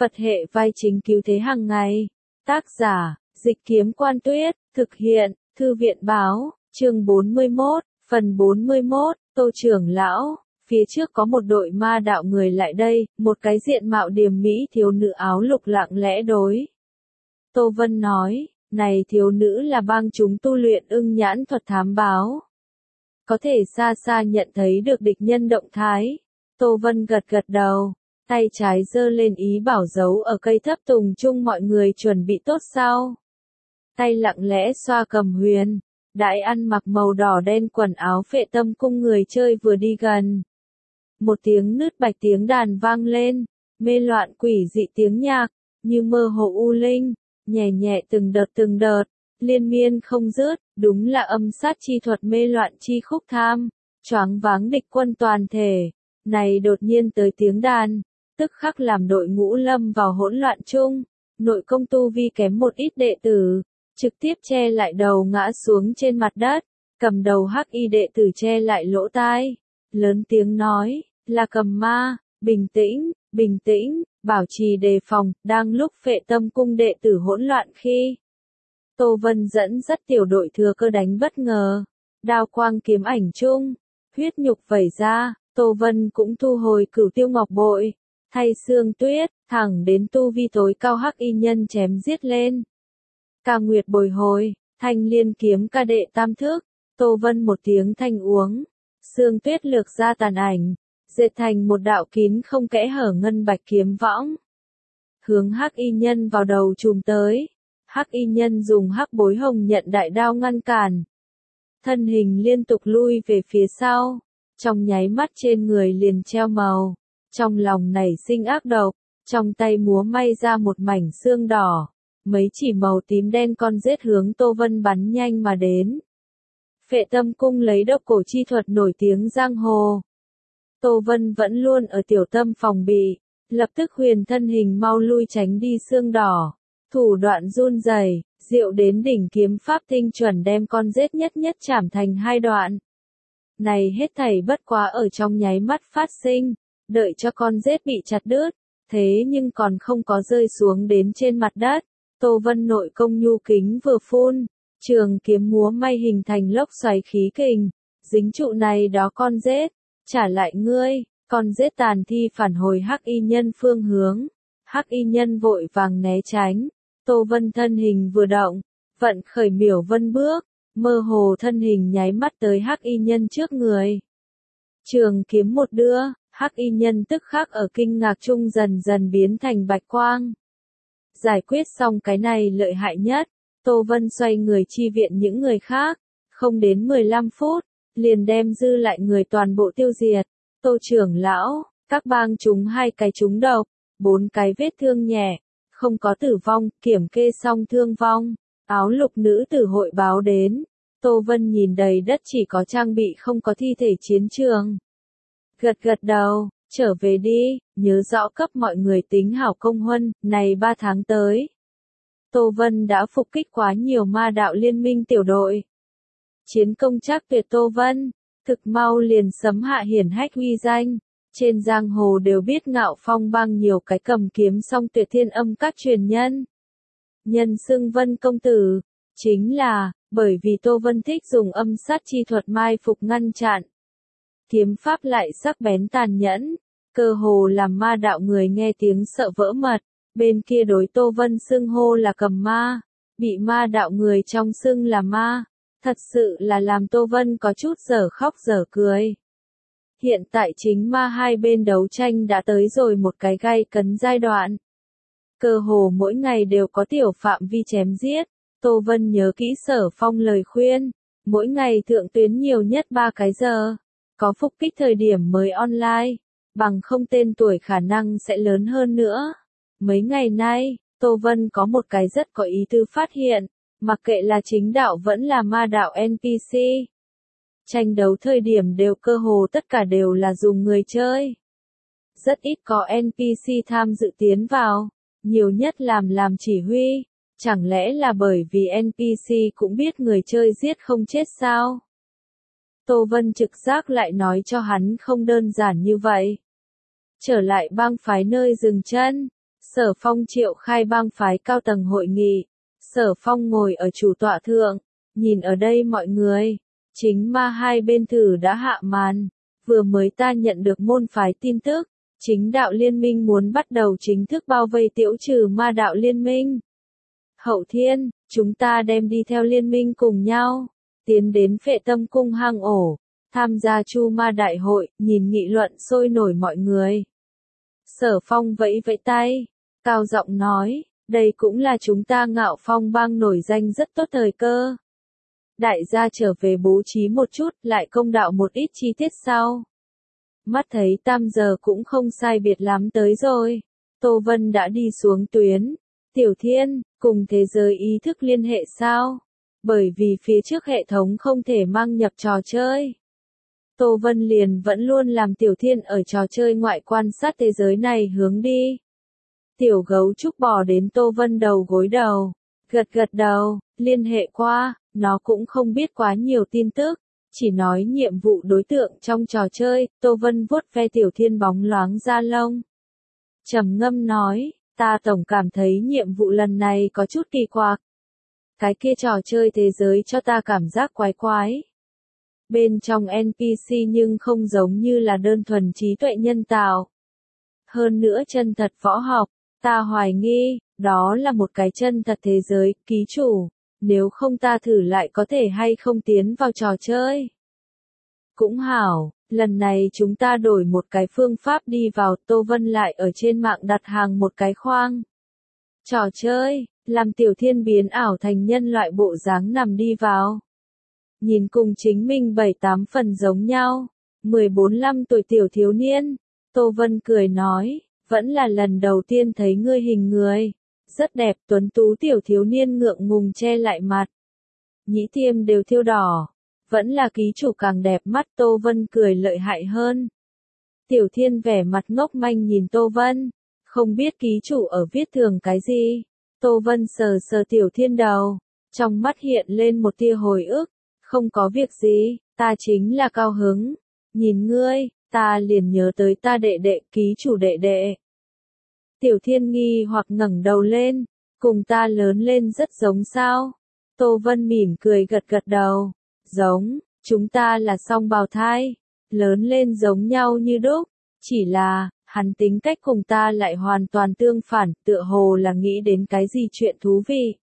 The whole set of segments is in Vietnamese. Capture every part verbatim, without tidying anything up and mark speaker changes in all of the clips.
Speaker 1: Phật hệ vai chính cứu thế hàng ngày. Tác giả, Dịch Kiếm Quan Tuyết, thực hiện, Thư viện Báo, chương bốn mươi mốt, phần bốn mươi mốt, Tô trưởng lão. Phía trước có một đội ma đạo người lại đây, một cái diện mạo điềm mỹ thiếu nữ áo lục lặng lẽ đối. Tô Vân nói, này thiếu nữ là bang chúng tu luyện ưng nhãn thuật thám báo. Có thể xa xa nhận thấy được địch nhân động thái. Tô Vân gật gật đầu, tay trái giơ lên ý bảo giấu ở cây thấp tùng chung mọi người chuẩn bị tốt sao. Tay lặng lẽ xoa cầm huyền, đại ăn mặc màu đỏ đen quần áo Phệ Tâm Cung người chơi vừa đi gần. Một tiếng nứt bạch tiếng đàn vang lên, mê loạn quỷ dị tiếng nhạc, như mơ hồ u linh, nhẹ nhẹ từng đợt từng đợt, liên miên không dứt, đúng là âm sát chi thuật mê loạn chi khúc tham, choáng váng địch quân toàn thể. Này đột nhiên tới tiếng đàn, tức khắc làm đội ngũ lâm vào hỗn loạn chung, nội công tu vi kém một ít đệ tử, trực tiếp che lại đầu ngã xuống trên mặt đất, cầm đầu hắc y đệ tử che lại lỗ tai, lớn tiếng nói, là cầm ma, bình tĩnh, bình tĩnh, bảo trì đề phòng, đang lúc Phệ Tâm Cung đệ tử hỗn loạn khi. Tô Vân dẫn dắt tiểu đội thừa cơ đánh bất ngờ, đao quang kiếm ảnh chung, huyết nhục vẩy ra, Tô Vân cũng thu hồi Cửu Tiêu Ngọc Bội, thay xương tuyết, thẳng đến tu vi tối cao hắc y nhân chém giết lên. Ca nguyệt bồi hồi, thanh liên kiếm ca đệ tam thức, Tô Vân một tiếng thanh uống, xương tuyết lược ra tàn ảnh, dệt thành một đạo kín không kẽ hở ngân bạch kiếm võng. Hướng hắc y nhân vào đầu chùm tới, hắc y nhân dùng hắc bối hồng nhận đại đao ngăn cản. Thân hình liên tục lui về phía sau, trong nháy mắt trên người liền treo màu, trong lòng nảy sinh ác độc, trong tay múa may ra một mảnh xương đỏ, mấy chỉ màu tím đen con rết hướng Tô Vân bắn nhanh mà đến. Phệ Tâm Cung lấy độc cổ chi thuật nổi tiếng giang hồ. Tô Vân vẫn luôn ở tiểu tâm phòng bị, lập tức huyền thân hình mau lui tránh đi xương đỏ, thủ đoạn run rẩy, diệu đến đỉnh kiếm pháp tinh chuẩn đem con rết nhất nhất chảm thành hai đoạn. Này hết thảy bất quá ở trong nháy mắt phát sinh, đợi cho con rết bị chặt đứt, thế nhưng còn không có rơi xuống đến trên mặt đất. Tô Vân nội công nhu kính vừa phun, trường kiếm múa may hình thành lốc xoáy khí kình, dính trụ này đó con rết, trả lại ngươi, con rết tàn thi phản hồi hắc y nhân phương hướng, hắc y nhân vội vàng né tránh, Tô Vân thân hình vừa động, vận khởi miểu vân bước, mơ hồ thân hình nháy mắt tới hắc y nhân trước người. Trường kiếm một đưa, hắc y nhân tức khắc ở kinh ngạc chung dần dần biến thành bạch quang. Giải quyết xong cái này lợi hại nhất, Tô Vân xoay người chi viện những người khác, không đến mười lăm phút, liền đem dư lại người toàn bộ tiêu diệt. Tô trưởng lão, các bang chúng hai cái trúng độc, bốn cái vết thương nhẹ, không có tử vong, kiểm kê xong thương vong, áo lục nữ tử hội báo đến. Tô Vân nhìn đầy đất chỉ có trang bị không có thi thể chiến trường. Gật gật đầu, trở về đi, nhớ rõ cấp mọi người tính hảo công huân, này ba tháng tới. Tô Vân đã phục kích quá nhiều ma đạo liên minh tiểu đội. Chiến công chắc tuyệt Tô Vân, thực mau liền sấm hạ hiển hách uy danh. Trên giang hồ đều biết Ngạo Phong bang nhiều cái cầm kiếm song tuyệt thiên âm các truyền nhân. Nhân xưng Vân công tử, chính là, bởi vì Tô Vân thích dùng âm sát chi thuật mai phục ngăn chặn. Kiếm pháp lại sắc bén tàn nhẫn, cơ hồ làm ma đạo người nghe tiếng sợ vỡ mật, bên kia đối Tô Vân xưng hô là cầm ma, bị ma đạo người trong xưng là ma, thật sự là làm Tô Vân có chút dở khóc dở cười. Hiện tại chính ma hai bên đấu tranh đã tới rồi một cái gay cấn giai đoạn. Cơ hồ mỗi ngày đều có tiểu phạm vi chém giết, Tô Vân nhớ kỹ Sở Phong lời khuyên, mỗi ngày thượng tuyến nhiều nhất ba cái giờ, có phục kích thời điểm mới online, bằng không tên tuổi khả năng sẽ lớn hơn nữa. Mấy ngày nay, Tô Vân có một cái rất có ý tư phát hiện, mặc kệ là chính đạo vẫn là ma đạo en pê xê. Tranh đấu thời điểm đều cơ hồ tất cả đều là dùng người chơi. Rất ít có en pê xê tham dự tiến vào, nhiều nhất làm làm chỉ huy, chẳng lẽ là bởi vì en pê xê cũng biết người chơi giết không chết sao? Tô Vân trực giác lại nói cho hắn không đơn giản như vậy. Trở lại bang phái nơi dừng chân, Sở Phong triệu khai bang phái cao tầng hội nghị. Sở Phong ngồi ở chủ tọa thượng, nhìn ở đây mọi người. Chính ma hai bên thử đã hạ màn. Vừa mới ta nhận được môn phái tin tức. Chính đạo liên minh muốn bắt đầu chính thức bao vây tiểu trừ ma đạo liên minh. Hậu thiên, chúng ta đem đi theo liên minh cùng nhau. Tiến đến Phệ Tâm cung hang ổ. Tham gia chu ma đại hội, nhìn nghị luận sôi nổi mọi người. Sở Phong vẫy vẫy tay. Cao giọng nói, đây cũng là chúng ta Ngạo Phong bang nổi danh rất tốt thời cơ. Đại gia trở về bố trí một chút, lại công đạo một ít chi tiết sau. Mắt thấy tam giờ cũng không sai biệt lắm tới rồi. Tô Vân đã đi xuống tuyến. Tiểu Thiên, cùng thế giới ý thức liên hệ sao? Bởi vì phía trước hệ thống không thể mang nhập trò chơi. Tô Vân liền vẫn luôn làm Tiểu Thiên ở trò chơi ngoại quan sát thế giới này hướng đi. Tiểu gấu trúc bò đến Tô Vân đầu gối đầu. Gật gật đầu, liên hệ qua, nó cũng không biết quá nhiều tin tức. Chỉ nói nhiệm vụ đối tượng trong trò chơi, Tô Vân vuốt ve Tiểu Thiên bóng loáng da lông. Trầm ngâm nói, ta tổng cảm thấy nhiệm vụ lần này có chút kỳ quặc. Cái kia trò chơi thế giới cho ta cảm giác quái quái. Bên trong en pê xê nhưng không giống như là đơn thuần trí tuệ nhân tạo. Hơn nữa chân thật võ học, ta hoài nghi, đó là một cái chân thật thế giới, ký chủ. Nếu không ta thử lại có thể hay không tiến vào trò chơi. Cũng hảo, lần này chúng ta đổi một cái phương pháp đi vào. Tô Vân lại ở trên mạng đặt hàng một cái khoang. Trò chơi, làm Tiểu Thiên biến ảo thành nhân loại bộ dáng nằm đi vào. Nhìn cùng chính mình bảy tám phần giống nhau. mười bốn lăm tuổi tiểu thiếu niên. Tô Vân cười nói, vẫn là lần đầu tiên thấy ngươi hình người. Rất đẹp, tuấn tú tiểu thiếu niên ngượng ngùng che lại mặt. Nhĩ tiêm đều thiêu đỏ. Vẫn là ký chủ càng đẹp mắt. Tô Vân cười lợi hại hơn. Tiểu Thiên vẻ mặt ngốc manh nhìn Tô Vân. Không biết ký chủ ở viết thường cái gì. Tô Vân sờ sờ Tiểu Thiên đầu. Trong mắt hiện lên một tia hồi ức. Không có việc gì, ta chính là cao hứng. Nhìn ngươi, ta liền nhớ tới ta đệ đệ, ký chủ đệ đệ. Tiểu Thiên nghi hoặc ngẩng đầu lên, cùng ta lớn lên rất giống sao? Tô Vân mỉm cười gật gật đầu. Giống, chúng ta là song bào thai, lớn lên giống nhau như đúc, chỉ là, hắn tính cách cùng ta lại hoàn toàn tương phản, tựa hồ là nghĩ đến cái gì chuyện thú vị.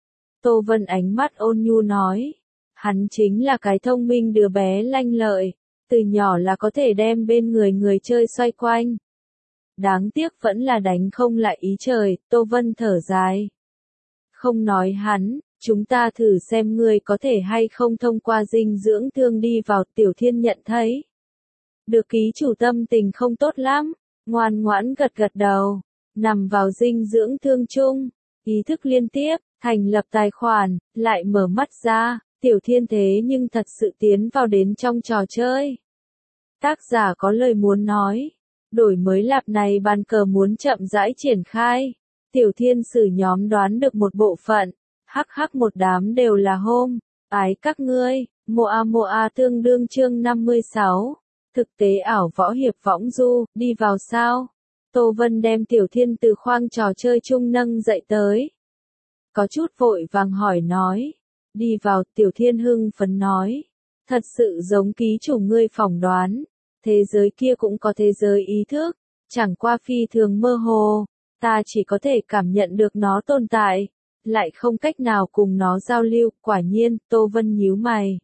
Speaker 1: Tô Vân ánh mắt ôn nhu nói. Hắn chính là cái thông minh đứa bé lanh lợi, từ nhỏ là có thể đem bên người người chơi xoay quanh. Đáng tiếc vẫn là đánh không lại ý trời, Tô Vân thở dài. Không nói hắn, chúng ta thử xem ngươi có thể hay không thông qua dinh dưỡng thương đi vào. Tiểu Thiên nhận thấy. Được ký chủ tâm tình không tốt lắm, ngoan ngoãn gật gật đầu, nằm vào dinh dưỡng thương chung, ý thức liên tiếp, thành lập tài khoản, lại mở mắt ra. Tiểu Thiên thế nhưng thật sự tiến vào đến trong trò chơi. Tác giả có lời muốn nói. Đổi mới lạp này bàn cờ muốn chậm rãi triển khai. Tiểu Thiên sử nhóm đoán được một bộ phận. Hắc hắc một đám đều là hôm. Ái các ngươi. Moa Moa tương đương chương năm mươi sáu. Thực tế ảo võ hiệp võng du. Đi vào sao? Tô Vân đem Tiểu Thiên từ khoang trò chơi chung nâng dậy tới. Có chút vội vàng hỏi nói. Đi vào, Tiểu Thiên hưng phấn nói. Thật sự giống ký chủ ngươi phỏng đoán. Thế giới kia cũng có thế giới ý thức. Chẳng qua phi thường mơ hồ. Ta chỉ có thể cảm nhận được nó tồn tại. Lại không cách nào cùng nó giao lưu. Quả nhiên, Tô Vân nhíu mày.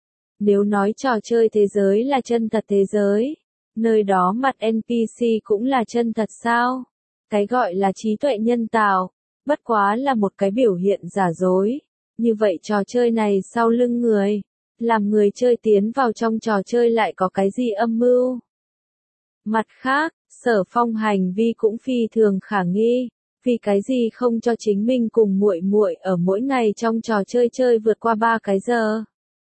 Speaker 1: Nếu nói trò chơi thế giới là chân thật thế giới. Nơi đó mặt en pê xê cũng là chân thật sao? Cái gọi là trí tuệ nhân tạo. Bất quá là một cái biểu hiện giả dối. Như vậy trò chơi này sau lưng người, làm người chơi tiến vào trong trò chơi lại có cái gì âm mưu? Mặt khác, Sở Phong hành vi cũng phi thường khả nghi, vì cái gì không cho chính mình cùng muội muội ở mỗi ngày trong trò chơi chơi vượt qua ba cái giờ?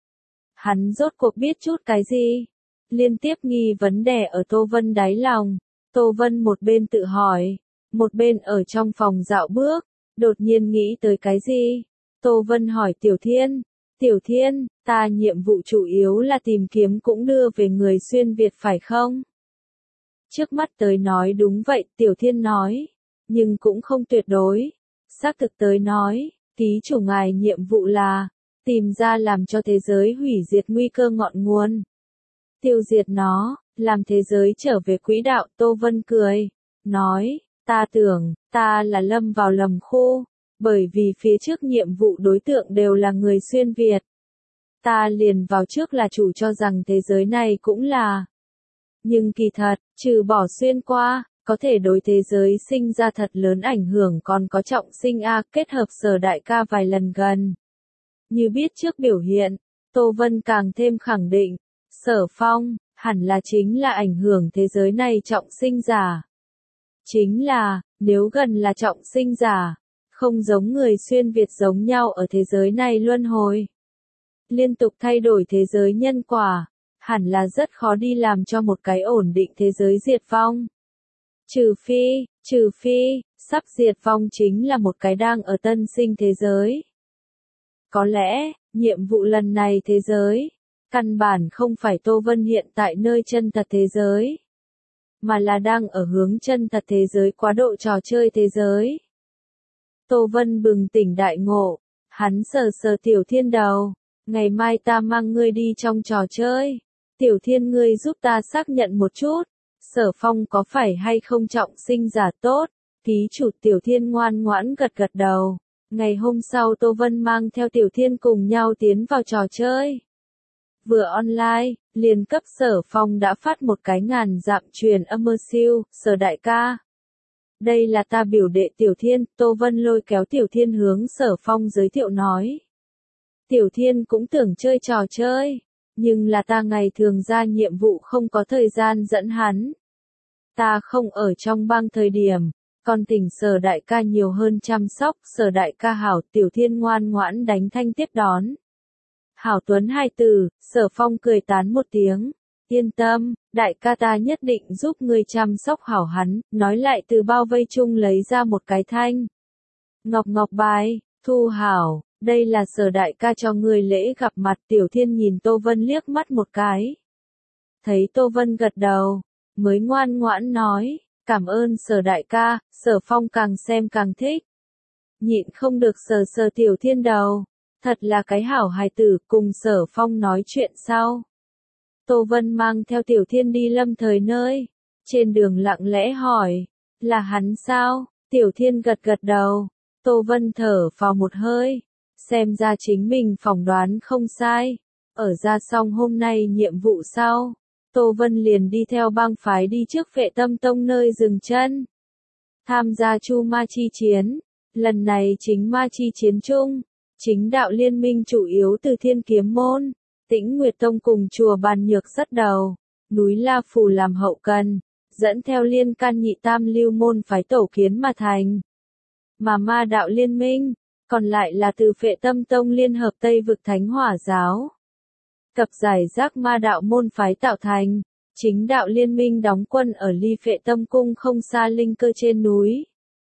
Speaker 1: Hắn rốt cuộc biết chút cái gì? Liên tiếp nghi vấn đề ở Tô Vân đáy lòng. Tô Vân một bên tự hỏi, một bên ở trong phòng dạo bước, đột nhiên nghĩ tới cái gì? Tô Vân hỏi Tiểu Thiên, Tiểu Thiên, ta nhiệm vụ chủ yếu là tìm kiếm cũng đưa về người xuyên Việt phải không? Trước mắt tới nói đúng vậy, Tiểu Thiên nói. nhưng cũng không tuyệt đối. Xác thực tới nói, ký chủ ngài nhiệm vụ là tìm ra làm cho thế giới hủy diệt nguy cơ ngọn nguồn. Tiêu diệt nó, làm thế giới trở về quỹ đạo. Tô Vân cười, nói, ta tưởng, ta là lâm vào lầm khu, bởi vì phía trước nhiệm vụ đối tượng đều là người xuyên Việt. Ta liền vào trước là chủ cho rằng thế giới này cũng là. Nhưng kỳ thật, trừ bỏ xuyên qua, có thể đối thế giới sinh ra thật lớn ảnh hưởng còn có trọng sinh A kết hợp Sở đại ca vài lần gần. Như biết trước biểu hiện, Tô Vân càng thêm khẳng định, Sở Phong, hẳn là chính là ảnh hưởng thế giới này trọng sinh giả. Chính là, nếu gần là trọng sinh giả, không giống người xuyên Việt giống nhau ở thế giới này luân hồi. Liên tục thay đổi thế giới nhân quả, hẳn là rất khó đi làm cho một cái ổn định thế giới diệt vong. Trừ phi, trừ phi, sắp diệt vong chính là một cái đang ở tân sinh thế giới. Có lẽ, nhiệm vụ lần này thế giới, căn bản không phải Tô Vân hiện tại nơi chân thật thế giới, mà là đang ở hướng chân thật thế giới quá độ trò chơi thế giới. Tô Vân bừng tỉnh đại ngộ, hắn sờ sờ Tiểu Thiên đầu, ngày mai ta mang ngươi đi trong trò chơi. Tiểu Thiên ngươi giúp ta xác nhận một chút, Sở Phong có phải hay không trọng sinh giả tốt. Ký chủ Tiểu Thiên ngoan ngoãn gật gật đầu. Ngày hôm sau Tô Vân mang theo Tiểu Thiên cùng nhau tiến vào trò chơi. Vừa online, liền cấp Sở Phong đã phát một cái ngàn dặm truyền âm mơ siêu, Sở đại ca. Đây là ta biểu đệ Tiểu Thiên. Tô Vân lôi kéo Tiểu Thiên hướng Sở Phong giới thiệu nói. Tiểu Thiên cũng tưởng chơi trò chơi, nhưng là ta ngày thường ra nhiệm vụ không có thời gian dẫn hắn. Ta không ở trong bang thời điểm, còn tỉnh Sở đại ca nhiều hơn chăm sóc. Sở đại ca hảo. Tiểu Thiên ngoan ngoãn đánh thanh tiếp đón. Hảo Tuấn hai từ. Sở Phong cười tán một tiếng. Yên tâm, đại ca ta nhất định giúp ngươi chăm sóc hảo hắn. Nói lại từ bao vây chung lấy ra một cái thanh ngọc ngọc bài. Thu hảo, đây là Sở đại ca cho ngươi lễ gặp mặt. Tiểu Thiên nhìn Tô Vân liếc mắt một cái. Thấy Tô Vân gật đầu, mới ngoan ngoãn nói, cảm ơn Sở đại ca. Sở Phong càng xem càng thích. Nhịn không được sờ sờ Tiểu Thiên đầu. Thật là cái hảo hài tử. Cùng Sở Phong nói chuyện sau. Tô Vân mang theo Tiểu Thiên đi lâm thời nơi. Trên đường lặng lẽ hỏi, là hắn sao? Tiểu Thiên gật gật đầu. Tô Vân thở vào một hơi. Xem ra chính mình phỏng đoán không sai. Ở ra xong hôm nay nhiệm vụ sau, Tô Vân liền đi theo bang phái đi trước Phệ Tâm Tông nơi dừng chân. Tham gia Chu Ma Chi Chiến. Lần này chính Ma Chi Chiến chung, chính đạo liên minh chủ yếu từ Thiên Kiếm Môn, Tĩnh Nguyệt Tông cùng chùa Bàn Nhược dắt đầu, núi La Phù làm hậu cần, dẫn theo liên can nhị tam lưu môn phái tổ kiến mà thành. Mà ma đạo liên minh, còn lại là từ Phệ Tâm Tông liên hợp Tây vực Thánh Hỏa giáo. Cập giải rác ma đạo môn phái tạo thành, chính đạo liên minh đóng quân ở ly Phệ Tâm Cung không xa linh cơ trên núi.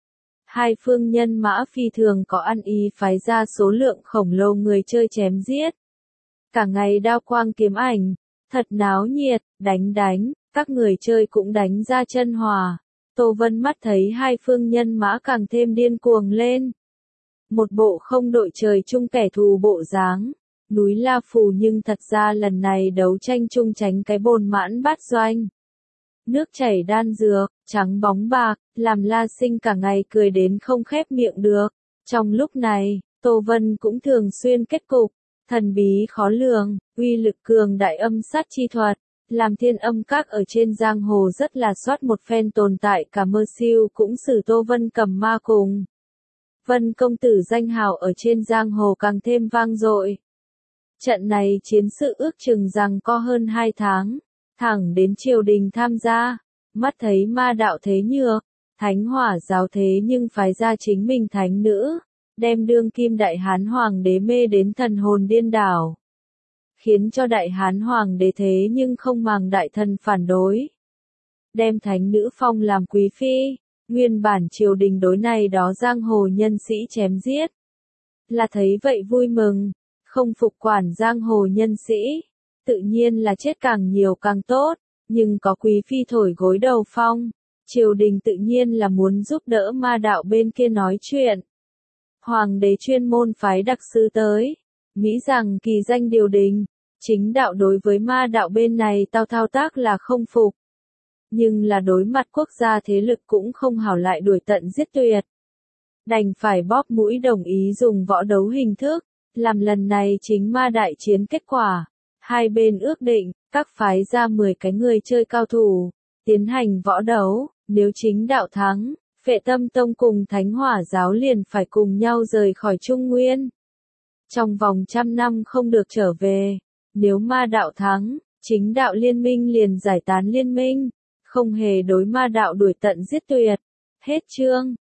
Speaker 1: Hai phương nhân mã phi thường có ăn ý phái ra số lượng khổng lồ người chơi chém giết. Cả ngày đao quang kiếm ảnh, thật náo nhiệt, đánh đánh, các người chơi cũng đánh ra chân hòa. Tô Vân mắt thấy hai phương nhân mã càng thêm điên cuồng lên. Một bộ không đội trời chung kẻ thù bộ dáng. Núi La Phù nhưng thật ra lần này đấu tranh chung tránh cái bồn mãn bát doanh. Nước chảy đan dược, trắng bóng bạc, làm La Sinh cả ngày cười đến không khép miệng được. Trong lúc này, Tô Vân cũng thường xuyên kết cục, thần bí khó lường, uy lực cường đại âm sát chi thuật, làm Thiên Âm Các ở trên giang hồ rất là soát một phen tồn tại. Cả mơ siêu cũng xử Tô Vân cầm ma cùng. Vân công tử danh hào ở trên giang hồ càng thêm vang dội. Trận này chiến sự ước chừng rằng có hơn hai tháng, thẳng đến triều đình tham gia, mắt thấy ma đạo thế nhược, Thánh Hỏa giáo thế nhưng phái ra chính mình thánh nữ, đem đương kim Đại Hán Hoàng đế mê đến thần hồn điên đảo. Khiến cho Đại Hán Hoàng đế thế nhưng không màng đại thần phản đối. Đem thánh nữ phong làm quý phi, nguyên bản triều đình đối này đó giang hồ nhân sĩ chém giết. Là thấy vậy vui mừng, không phục quản giang hồ nhân sĩ, tự nhiên là chết càng nhiều càng tốt, nhưng có quý phi thổi gối đầu phong, Triều đình tự nhiên là muốn giúp đỡ ma đạo bên kia nói chuyện. Hoàng đế chuyên môn phái đặc sứ tới, Mỹ rằng kỳ danh điều đình, chính đạo đối với ma đạo bên này tao thao tác là không phục. Nhưng là đối mặt quốc gia thế lực cũng không hảo lại đuổi tận giết tuyệt. Đành phải bóp mũi đồng ý dùng võ đấu hình thức, làm lần này chính ma đại chiến kết quả. Hai bên ước định, các phái ra mười cái người chơi cao thủ, tiến hành võ đấu, nếu chính đạo thắng, Phệ Tâm Tông cùng Thánh Hỏa Giáo liền phải cùng nhau rời khỏi Trung Nguyên. Trong vòng trăm năm không được trở về, nếu ma đạo thắng, chính đạo liên minh liền giải tán liên minh, không hề đối ma đạo đuổi tận giết tuyệt. Hết chương.